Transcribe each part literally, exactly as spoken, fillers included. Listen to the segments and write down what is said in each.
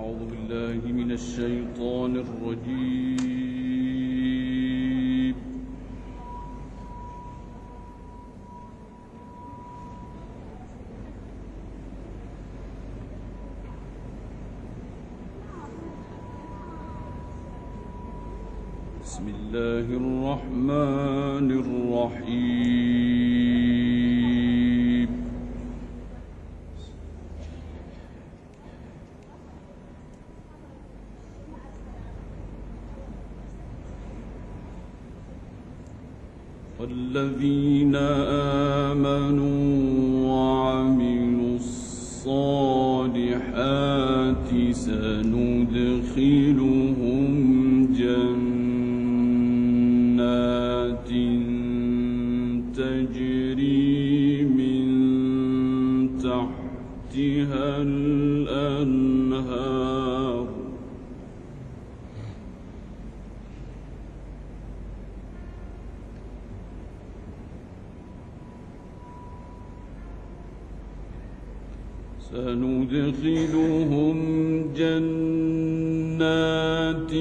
أعوذ بالله من الشيطان الرجيم. بسم الله الرحمن الرحيم. والذين آمنوا وعملوا الصالحات سندخلهم جنات تجري من تحتها الأنهار سندخلهم جنات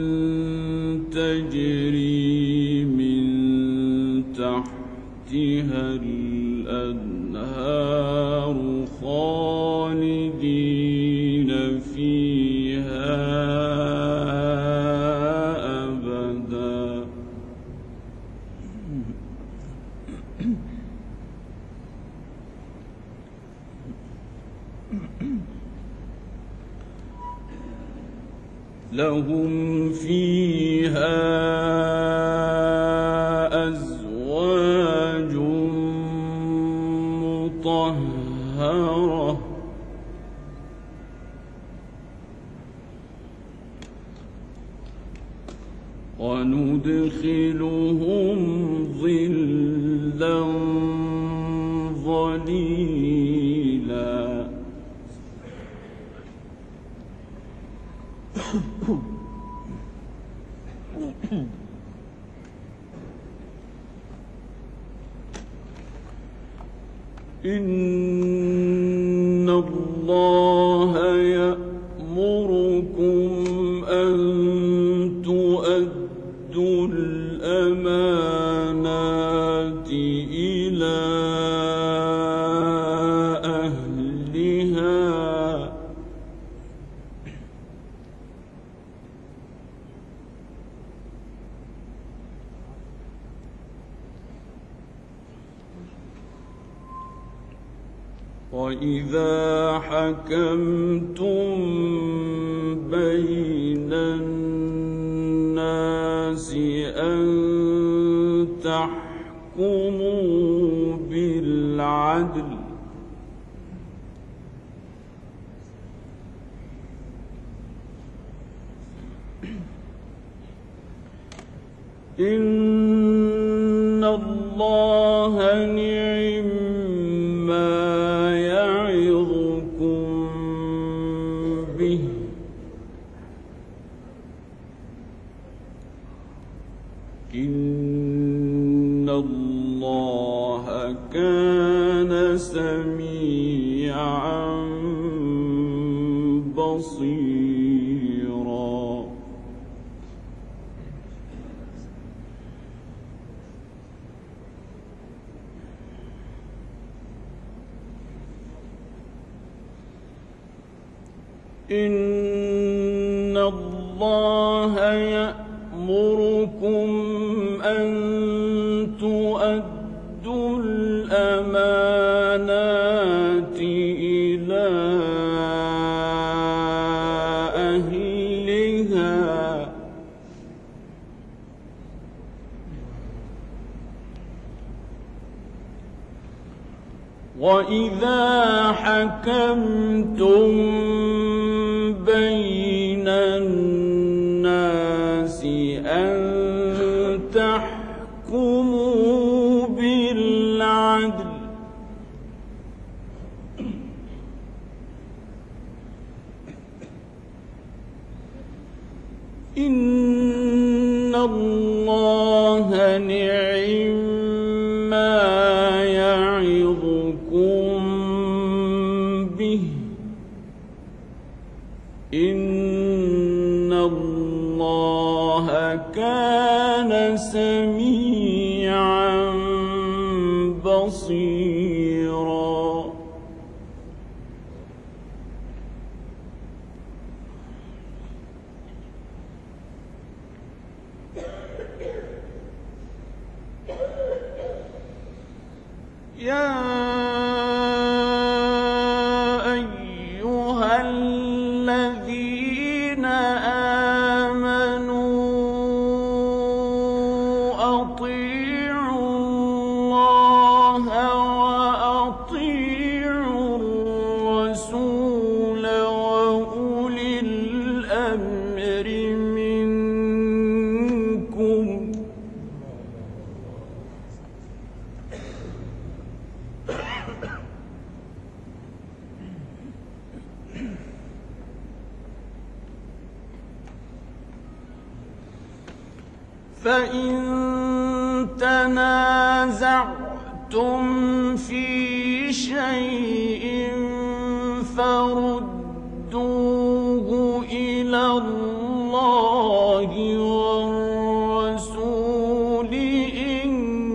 تجري من تحتها الأنهار خالدين فيها أبدا. لهم فيها أزواج مطهرة وندخلهم ظلا ظليلا. إن الله يأمركم أن تؤدوا الأمانات إلى أهلها وإذا حكمتم بين الناس أن تحكموا بالعدل إن الله نعم ما يعظكم به إن الله كان سميعا بصيرا. إن الله يأمركم أن تؤدوا الأمانات إلى أهلها وإذا حكمتم بين الناس أن تحكموا بالعدل إن الله نعم ما يعظكم به إن الله كان سميعا بصيرا يا أيها الذين آمنوا أطيعوا الله وأطيعوا الرسول وأولي الأمر منكم فإن تنازعتم في شيء فردوه إلى الله والرسول إن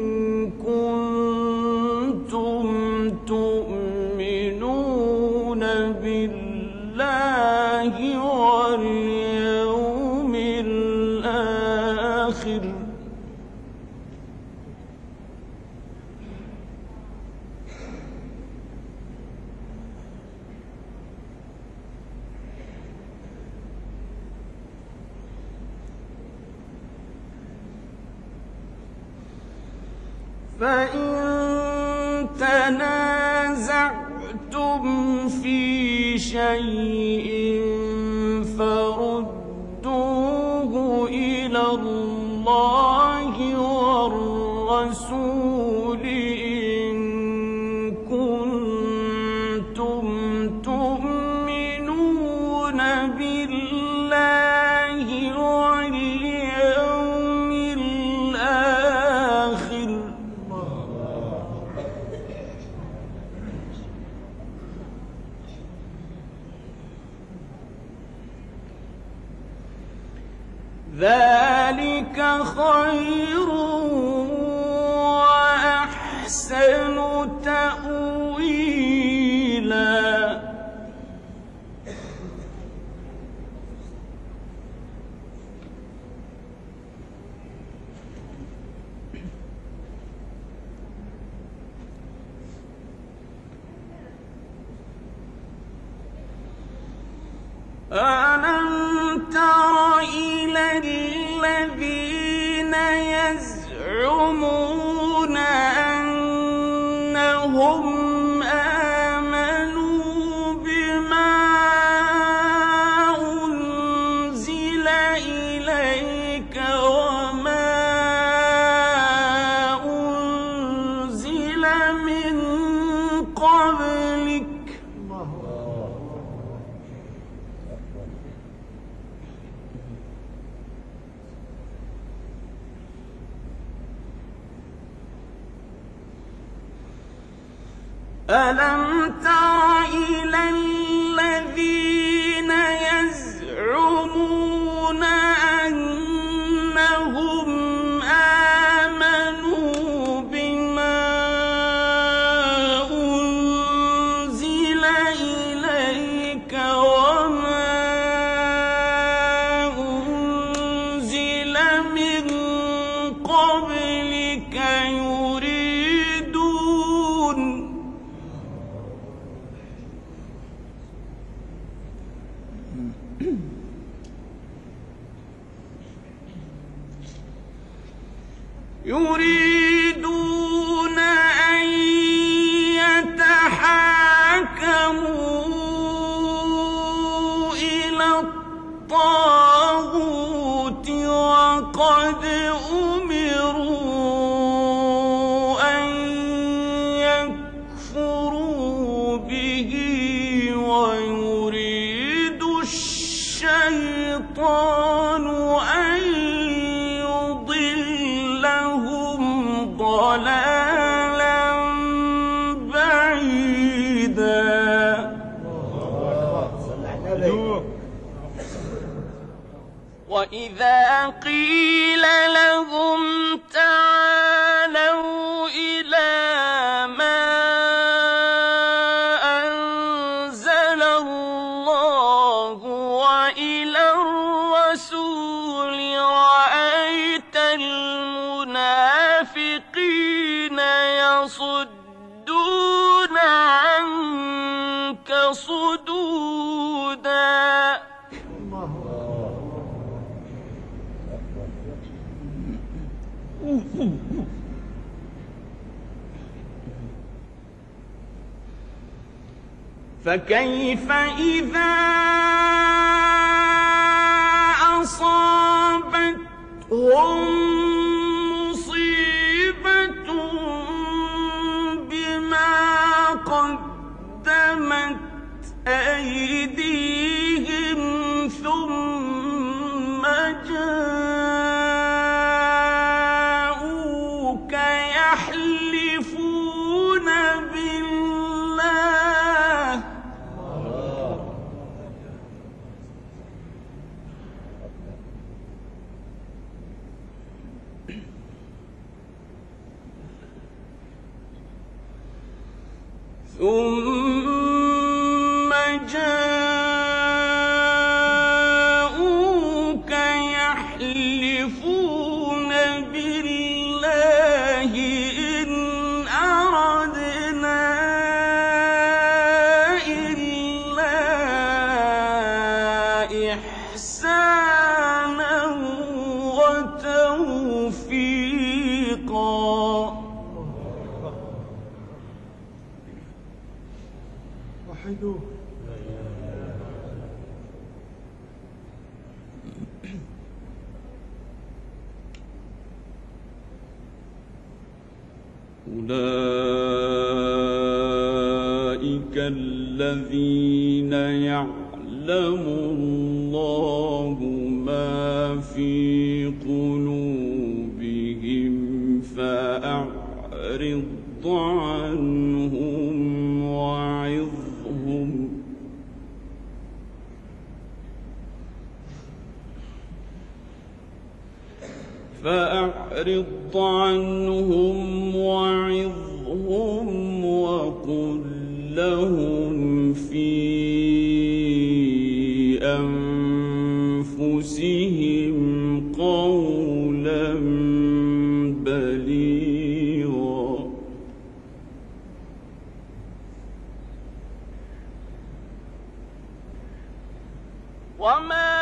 كنتم تؤمنون بالله واليوم الآخر فإن تنازعتم في شيء فردوه إلى الله والرسول إن كنتم تؤمنون بالله واليوم الآخر ذلك خير وأحسن تأويلا ألم تر إلى الذين يزعمون أنهم آمنوا بما أنزل إليك وما أنزل من قبلك ألم تر إلى الذين يزعمون أنهم آمنوا بما أنزل إليك وما أنزل من قبلك يريدون يريدون أن يتحاكموا إلى الطاغوت وقد أمروا أن يكفروا به ويريد الشيطان أن يضلهم ضلالا وإذا قيل لهم تعالوا إلى ما أنزل الله وإلى الرسول رأيت المنافقين يصدون عنك صدودا. فكيف إذا أصابتهم مصيبة بما قدمت أيديهم ثم جاءوك يحلفون بالله ثم جاءوك يحلفون بالله إن أردنا إلا إحسانا وتوفيقا. أولئك الذين يعلم الله ما في قلوبهم فأعرض عنهم وعظهم فأعرض عنهم وعظهم وقل لهم في أنفسهم قولا بليغا. وما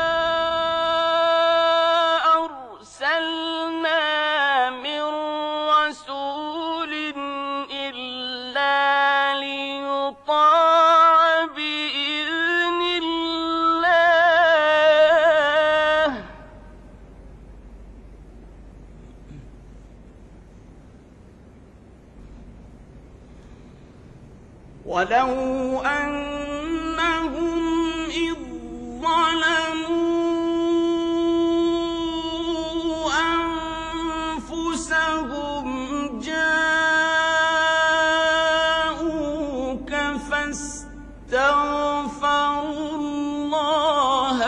ولو أنهم إذ ظلموا أنفسهم جاءوك فاستغفروا الله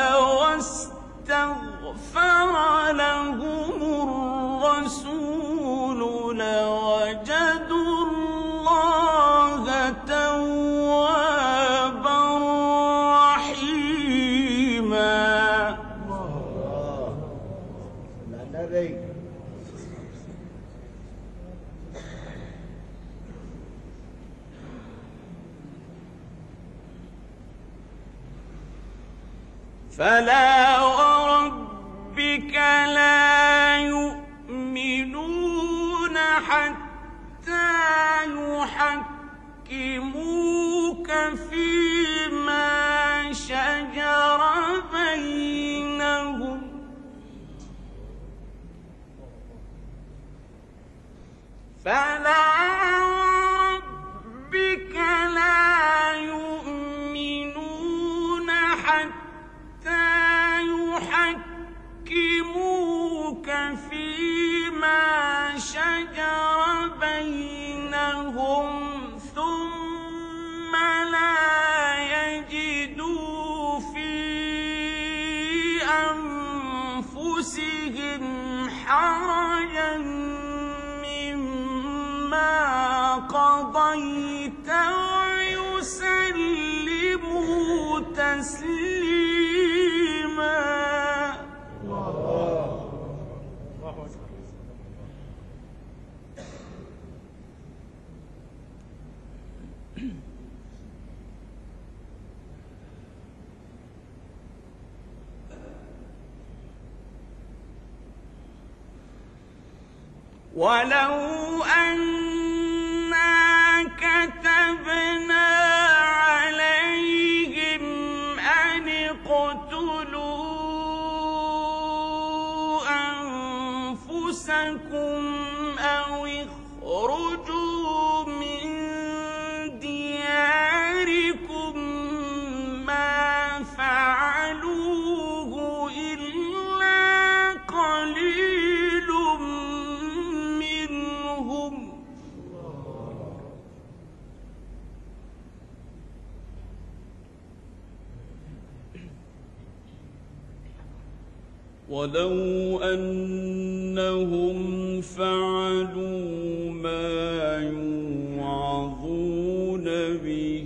واستغفر لهم الرسول لوجدوا الله توابا رحيما. فلا وربك لا يؤمنون حتى يحكموك فيما شجر بينهم فلا وربك لا يؤمنون حتى يحكموك فيما شجر بينهم ثم لا تسليما. ولو أنا كتبنا عليهم أن اقتلوا أنفسكم أو اخرجوا من دياركم ما فعلوه إلا قليل منهم. ولو أنهم فعلوا ما يوعظون به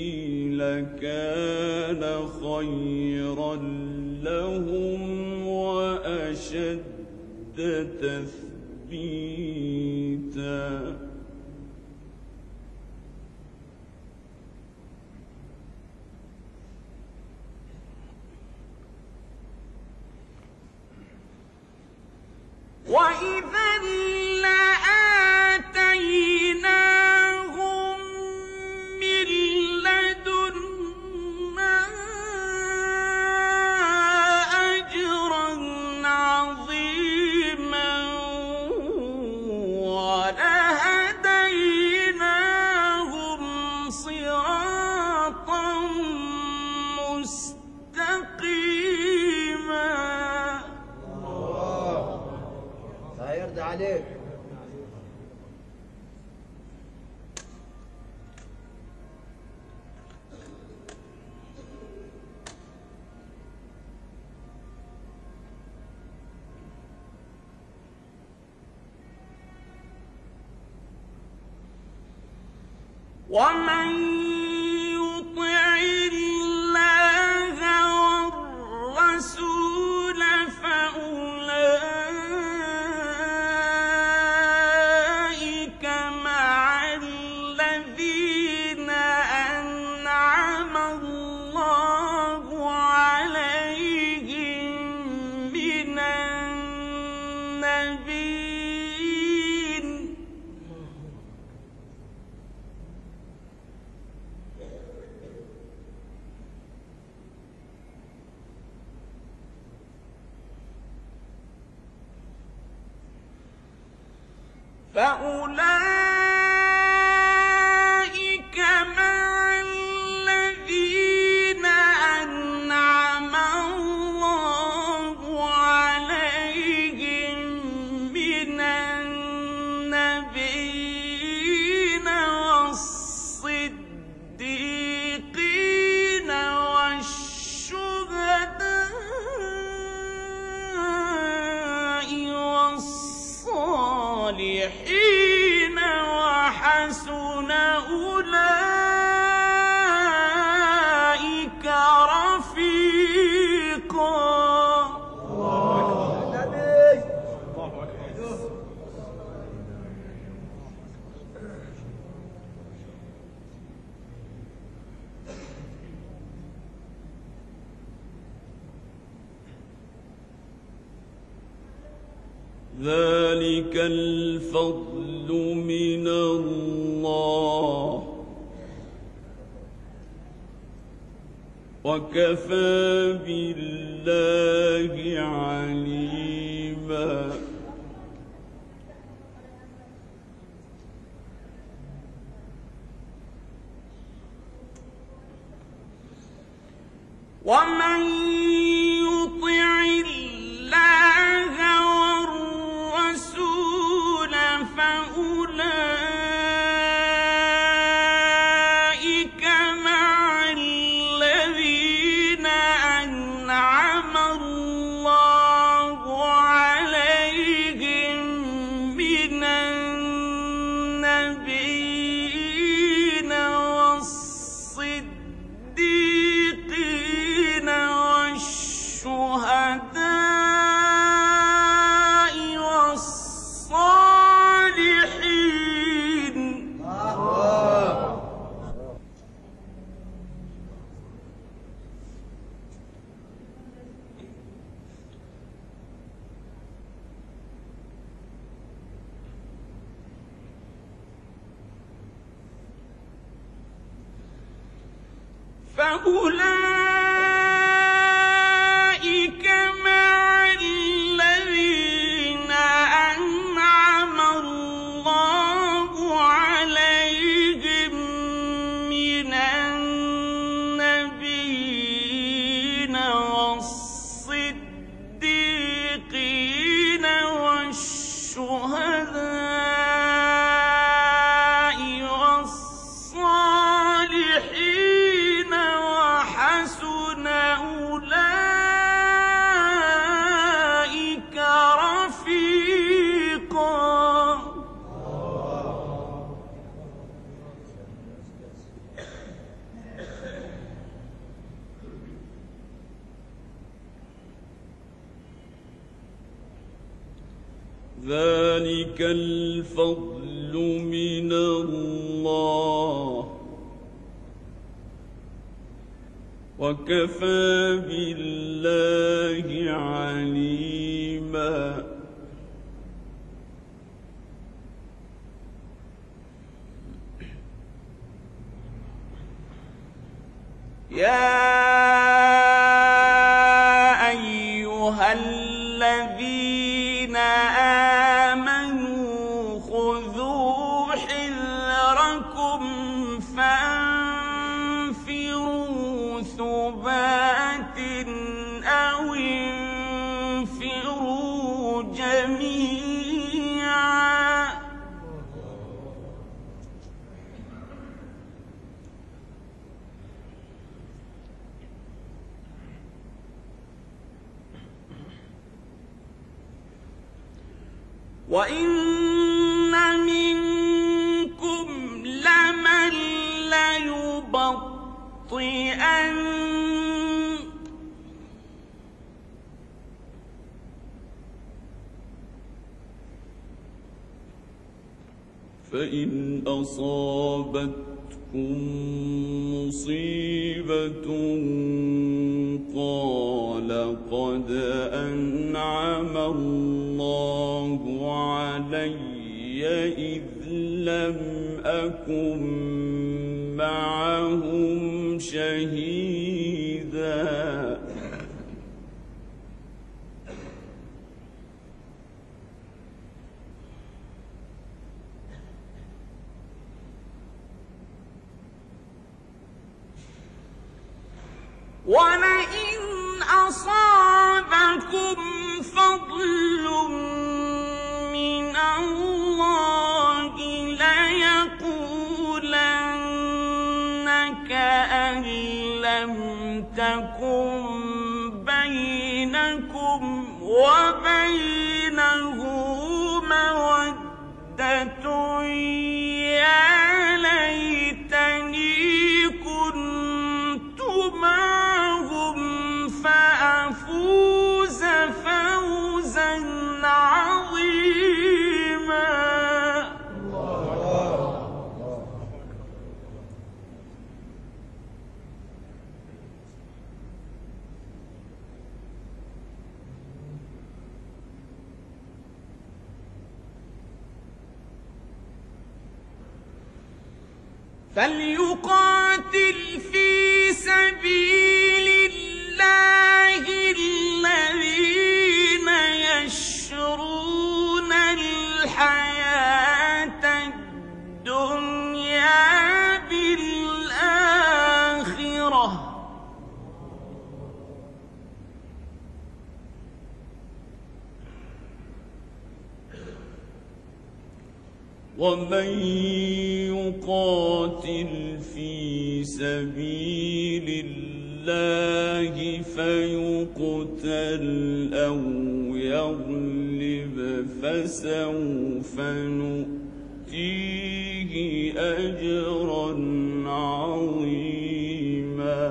لكان خيرا لهم وأشد تثبيتا. وإذا لآتيناهم من لدنا أجرا عظيما ولهديناهم صراطا مستقيما. يرضى عليك. ومن يطع الله والرسول فأولئك مع الذين أنعم الله عليهم من النبيين فأولئك مع الذين أنعم الله عليهم من النبيين والصديقين والشهداء والصالحين وحسن أولئك رفيقا. ذلك الفضل من الله وكفى بالله عليما. ومن يطع الله والرسول فأولئك مع الذين أنعم الله عليهم من النبيين والصديقين فأولئك مع الذين أنعم الله عليهم من النبيين والصديقين والشهداء والصالحين وحسن أولئك رفيقا. ذلك الفضل من الله وكفى بالله عليما. يا أيها الذين آمنوا خذوا حذركم فانفروا ثبات أو انفروا جميعا. وإن منكم لمن ليبطئن فإن أصابتكم مصيبة قال قد أنعم الله علي إذ لم أكن معهم شهيدا. ولئن أصابكم فضل من الله ليقولن كأن لم تكن بينكم وبينه مودة يا ليتني كنت معهم فأفوز فوزا عظيما. فليقاتل في سبيل الله الذين يشرون الحياة الدنيا بالآخرة. ومن يقاتل في سبيل الله فيقتل أو يغلب فسوف نؤتيه أجرا عظيما.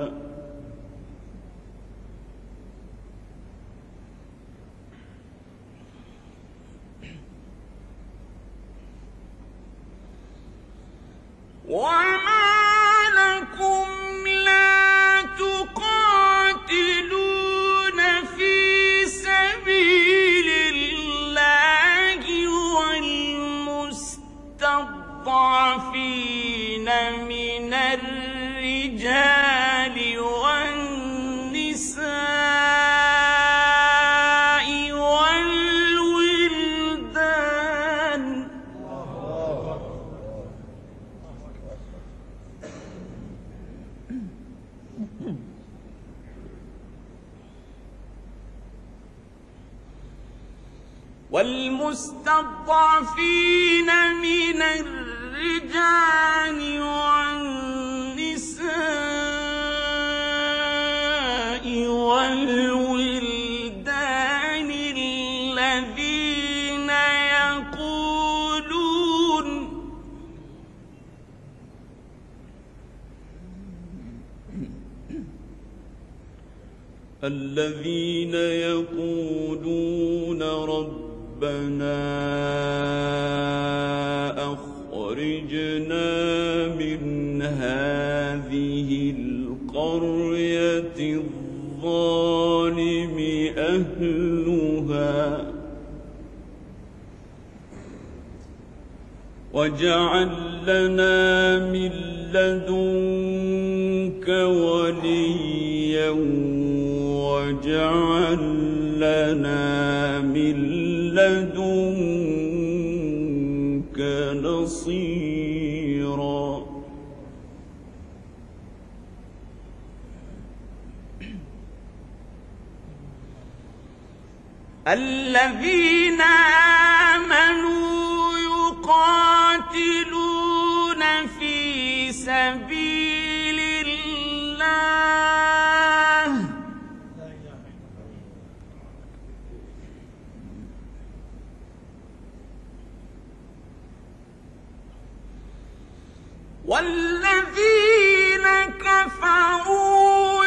وما لكم لا تقاتلون في سبيل الله والمستضعفين من والمستضعفين من الرجال والنساء والولدان الذين يقولون الذين يقولون ربنا أخرجنا من هذه القرية الظالم أهلها واجعل لنا من لدنك وليا واجعل لنا من لدنك نصيرا. الذين آمنوا يقاتلون في سبيل الله والذين كفروا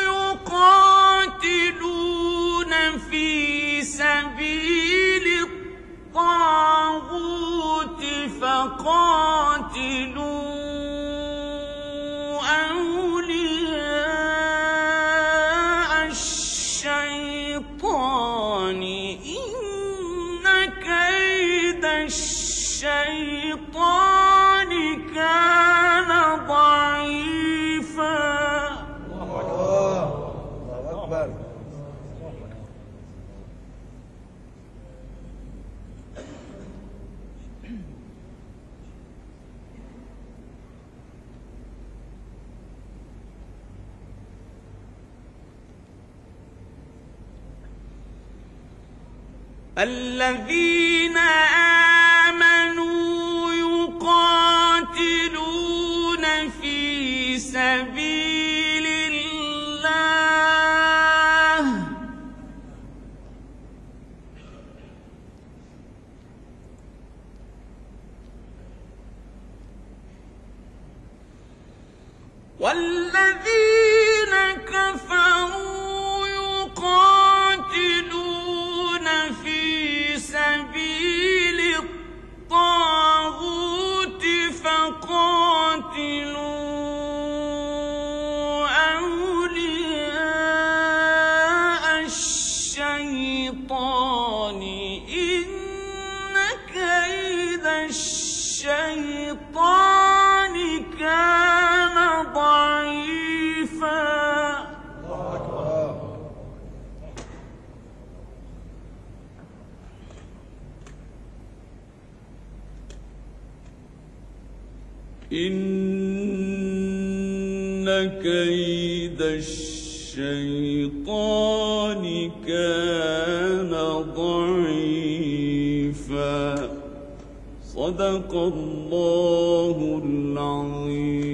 يقاتلون في سبيل الطاغوت فقاتلوا أولياء الشيطان إن كيد الشيطان كان ضعيفا. الله أكبر. الذين آمنوا يقاتلون في سبيل الله والذين كفروا يقاتلون في سبيل الطاغوت فقاتلوا أولياء الشيطان إن كيد الشيطان كان ضعيفا. إن كيد الشيطان كان ضعيفا. صدق الله العظيم.